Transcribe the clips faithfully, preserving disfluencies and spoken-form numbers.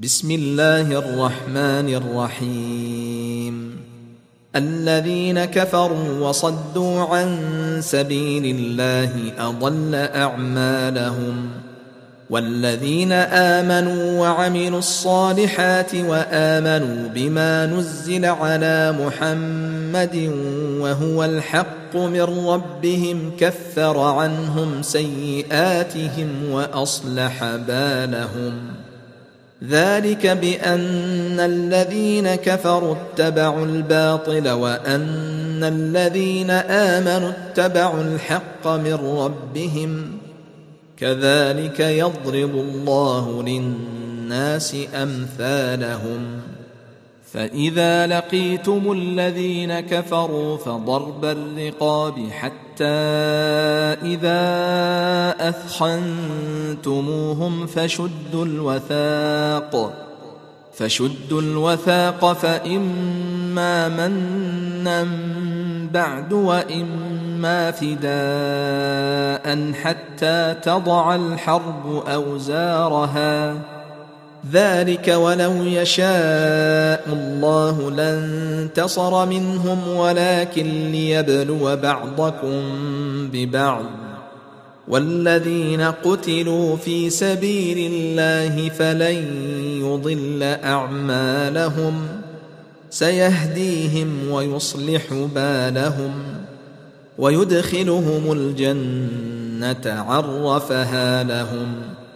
بسم الله الرحمن الرحيم. الذين كفروا وصدوا عن سبيل الله أضل أعمالهم، والذين آمنوا وعملوا الصالحات وآمنوا بما نزل على محمد وهو الحق من ربهم كفر عنهم سيئاتهم وأصلح بالهم. ذلك بأن الذين كفروا اتبعوا الباطل وأن الذين آمنوا اتبعوا الحق من ربهم، كذلك يضرب الله للناس أمثالهم. فإذا لقيتم الذين كفروا فضرب الرقاب حتى إذا أثخنتموهم فشدوا الوثاق فشدوا الوثاق فإما منا بعد وإما فداء حتى تضع الحرب أوزارها، ذلك ولو يشاء الله لانتصر منهم ولكن ليبلو بعضكم ببعض. والذين قتلوا في سبيل الله فلن يضل أعمالهم، سيهديهم ويصلح بالهم ويدخلهم الجنة عرفها لهم.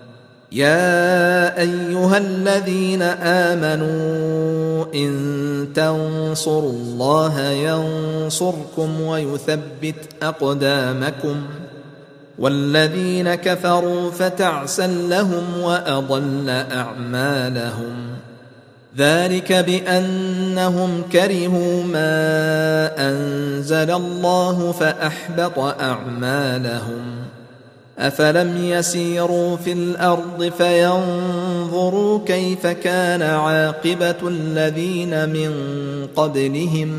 يا أيها الذين آمنوا إن تنصروا الله ينصركم ويثبت أقدامكم، والذين كفروا فتعسا لهم وأضل أعمالهم. ذلك بأنهم كرهوا ما أنزل الله فأحبط أعمالهم. أفلم يسيروا في الأرض فينظروا كيف كان عاقبة الذين من قبلهم،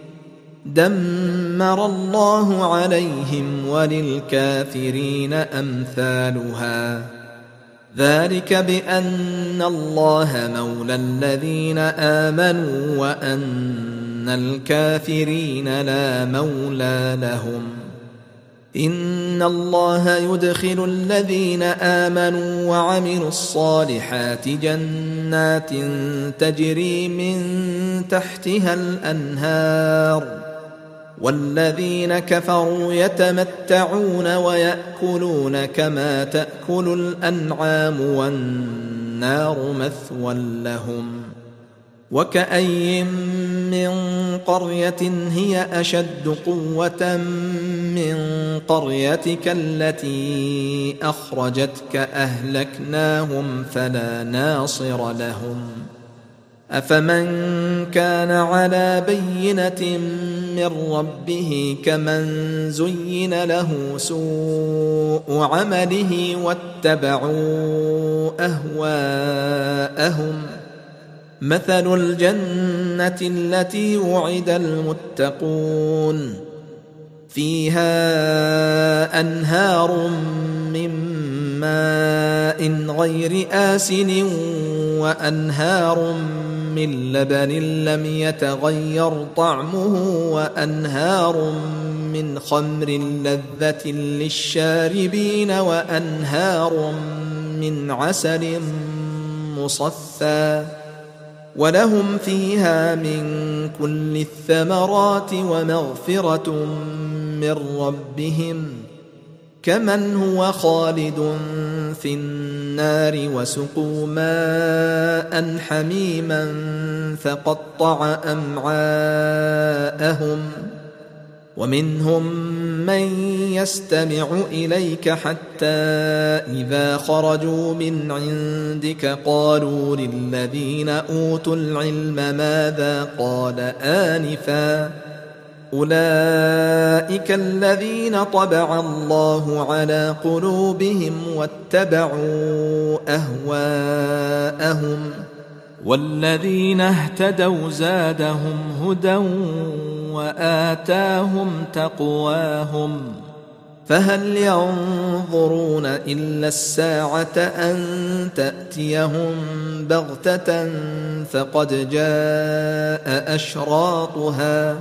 دمر الله عليهم وللكافرين أمثالها. ذلك بأن الله مولى الذين آمنوا وأن الكافرين لا مولى لهم. إن الله يدخل الذين آمنوا وعملوا الصالحات جنات تجري من تحتها الأنهار، والذين كفروا يتمتعون ويأكلون كما تأكل الأنعام والنار مثوى لهم. وكأي من قرية هي أشد قوة من قريتك التي أخرجتك أهلكناهم فلا ناصر لهم. أفمن كان على بينة من ربه كمن زين له سوء عمله واتبعوا أهواءهم. مثل الجنة التي وعد المتقون فيها أنهار من ماء غير آسن وأنهار من لبن لم يتغير طعمه وأنهار من خمر لذة للشاربين وأنهار من عسل مصفى، ولهم فيها من كل الثمرات ومغفرة من ربهم، كمن هو خالد في النار وسقوا ماء حميما فقطع أمعاءهم. ومنهم من يستمع إليك حتى إذا خرجوا من عندك قالوا للذين أوتوا العلم ماذا قال آنفا، أولئك الذين طبع الله على قلوبهم واتبعوا أهواءهم، والذين اهتدوا زادهم هدى وآتاهم تقواهم. فهل ينظرون إلا الساعة أن تأتيهم بغتة فقد جاء أشراطها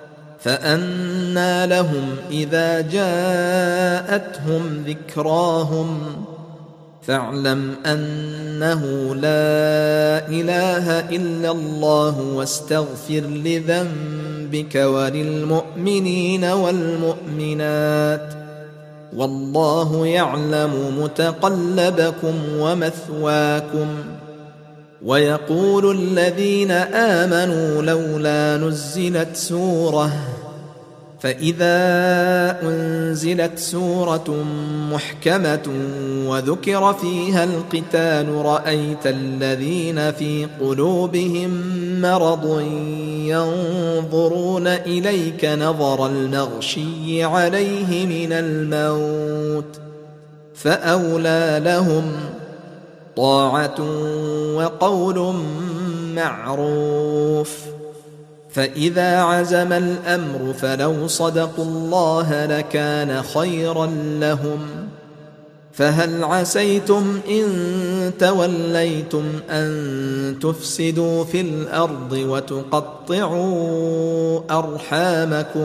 فأنى لهم إذا جاءتهم ذكراهم فاعلم أنه لا إله إلا الله واستغفر لذنبك وللمؤمنين والمؤمنات والله يعلم متقلبكم ومثواكم. ويقول الذين آمنوا لولا نزلت سورة فإذا أنزلت سورة محكمة وذكر فيها القتال رأيت الذين في قلوبهم مرض ينظرون إليك نظر المغشي عليه من الموت فأولى لهم طاعة وقول معروف. فإذا عزم الأمر فلو صدقوا الله لكان خيرا لهم. فهل عسيتم إن توليتم أن تفسدوا في الأرض وتقطعوا أرحامكم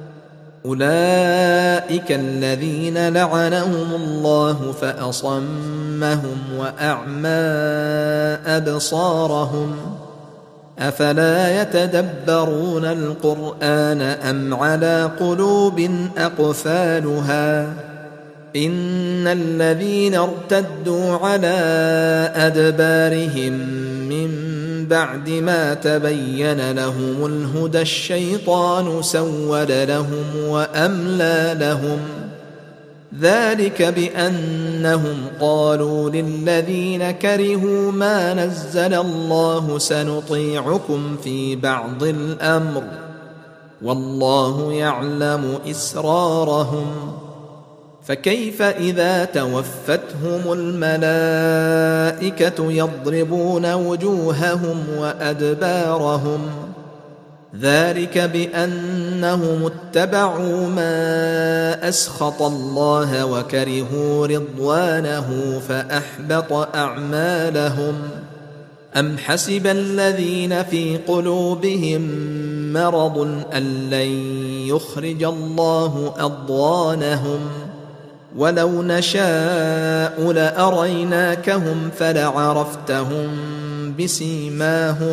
أولئك الذين لعنهم الله فأصمهم وأعمى أبصارهم أفلا يتدبرون القرآن أم على قلوب أقفالها إن الذين ارتدوا على أدبارهم من بعد ما تبين لهم الهدى الشيطان سول لهم وأملى لهم ذلك بأنهم قالوا للذين كرهوا ما نزل الله سنطيعكم في بعض الأمر والله يعلم إسرارهم. فكيف إذا توفتهم الملائكة يضربون وجوههم وأدبارهم ذلك بأنهم اتبعوا ما أسخط الله وكرهوا رضوانه فأحبط أعمالهم. أم حسب الذين في قلوبهم مرض أن لن يخرج الله أضغانهم ولو نشاء لأريناكهم فلعرفتهم بسيماهم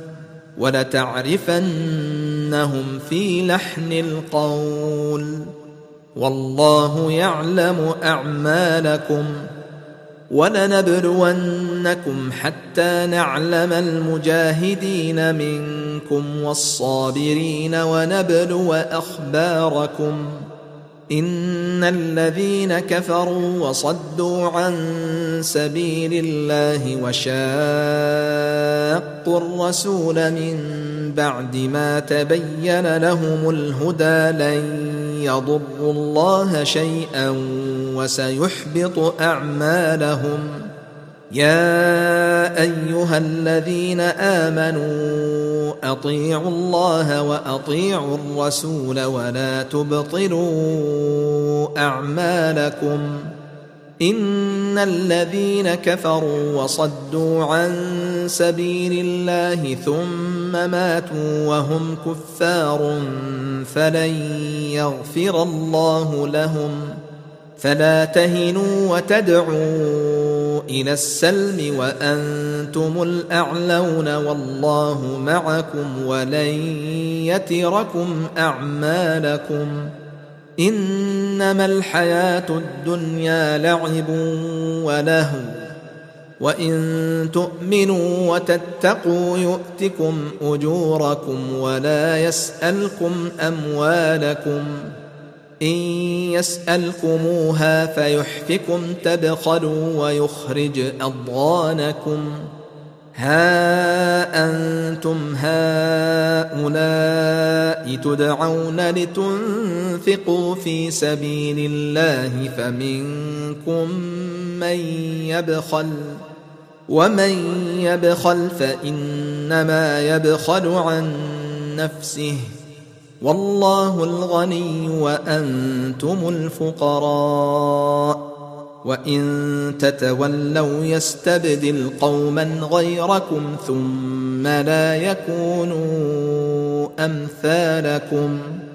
ولتعرفنهم في لحن القول والله يعلم أعمالكم. ولنبلونكم حتى نعلم المجاهدين منكم والصابرين ونبلو أخباركم. إن الذين كفروا وصدوا عن سبيل الله وشاقوا الرسول من بعد ما تبين لهم الهدى لن يضروا الله شيئا وسيحبط أعمالهم. يا أيها الذين آمنوا أطيعوا الله وأطيعوا الرسول ولا تبطلوا أعمالكم. إن الذين كفروا وصدوا عن سبيل الله ثم ماتوا وهم كفار فلن يغفر الله لهم. فلا تهنوا وتدعوا إلى السلم وأنتم الأعلون والله معكم ولن يتركم أعمالكم. إنما الحياة الدنيا لعب ولهو وإن تؤمنوا وتتقوا يؤتكم أجوركم ولا يسألكم أموالكم. إن يسألكموها فيحفكم تبخلوا ويخرج أضغانكم. ها أنتم هؤلاء تدعون لتنفقوا في سبيل الله فمنكم من يبخل ومن يبخل فإنما يبخل عن نفسه والله الغني وأنتم الفقراء وإن تتولوا يستبدل قوما غيركم ثم لا يكونوا أمثالكم